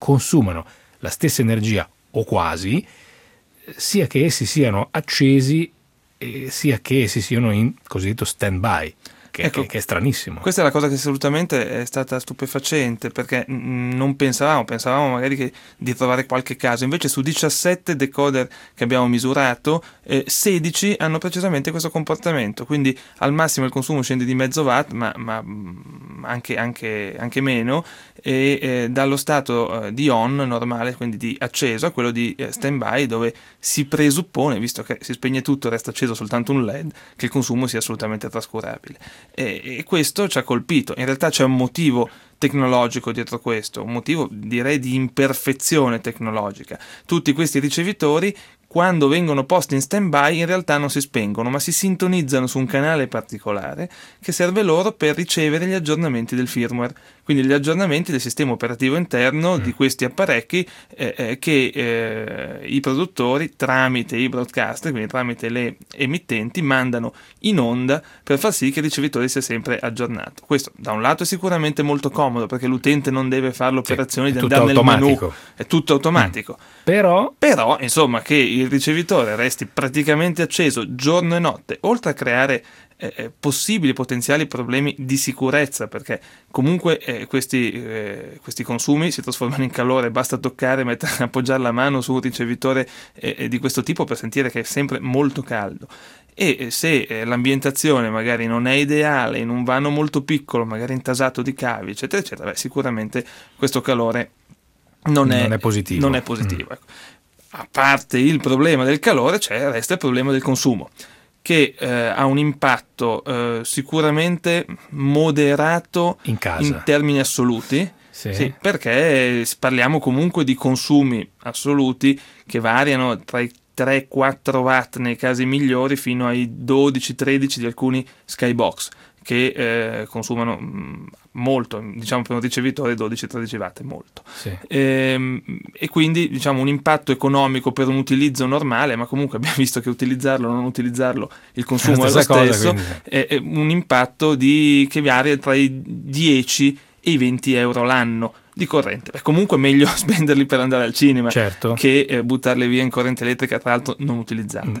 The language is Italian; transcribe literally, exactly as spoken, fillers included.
consumano la stessa energia o quasi, sia che essi siano accesi eh, sia che essi siano in cosiddetto stand-by. Che, ecco, che, che è stranissimo. Questa è la cosa che assolutamente è stata stupefacente, perché mh, non pensavamo, pensavamo magari che, di trovare qualche caso, invece su diciassette decoder che abbiamo misurato, eh, sedici hanno precisamente questo comportamento, quindi al massimo il consumo scende di mezzo watt, ma, ma mh, anche, anche, anche meno, e eh, dallo stato eh, di on normale, quindi di acceso, a quello di eh, stand-by, dove si presuppone, visto che si spegne tutto e resta acceso soltanto un led, che il consumo sia assolutamente trascurabile. E, e questo ci ha colpito. In realtà c'è un motivo tecnologico dietro questo, un motivo direi di imperfezione tecnologica. Tutti questi ricevitori, quando vengono posti in stand-by, in realtà non si spengono, ma si sintonizzano su un canale particolare che serve loro per ricevere gli aggiornamenti del firmware, quindi gli aggiornamenti del sistema operativo interno mm. di questi apparecchi eh, eh, che eh, i produttori tramite i broadcaster, quindi tramite le emittenti, mandano in onda per far sì che il ricevitore sia sempre aggiornato. Questo da un lato è sicuramente molto comodo, perché l'utente non deve fare l'operazione sì, di andare nel menu, è tutto automatico. Mm. Però... Però, insomma, che il ricevitore resti praticamente acceso giorno e notte, oltre a creare eh, possibili potenziali problemi di sicurezza, perché comunque eh, questi, eh, questi consumi si trasformano in calore, basta toccare, mettere, appoggiare la mano su un ricevitore eh, di questo tipo per sentire che è sempre molto caldo. E se eh, l'ambientazione magari non è ideale, in un vano molto piccolo, magari intasato di cavi, eccetera, eccetera, beh, sicuramente questo calore non è, non è positivo. Non è positivo. Mm. Ecco. A parte il problema del calore, c'è resta il problema del consumo, che eh, ha un impatto eh, sicuramente moderato in casa, in termini assoluti. Sì. Sì, perché parliamo comunque di consumi assoluti che variano tra i tre quattro watt nei casi migliori fino ai dodici tredici di alcuni skybox, che eh, consumano mh, molto, diciamo per un ricevitore dodici tredici watt è molto. Sì. E, e quindi diciamo un impatto economico per un utilizzo normale, ma comunque abbiamo visto che utilizzarlo o non utilizzarlo il consumo è lo stesso, cosa, è, è un impatto di, che varia tra i dieci e i venti euro l'anno di corrente. Beh, comunque è meglio spenderli per andare al cinema, certo, che eh, buttarli via in corrente elettrica, tra l'altro non utilizzata.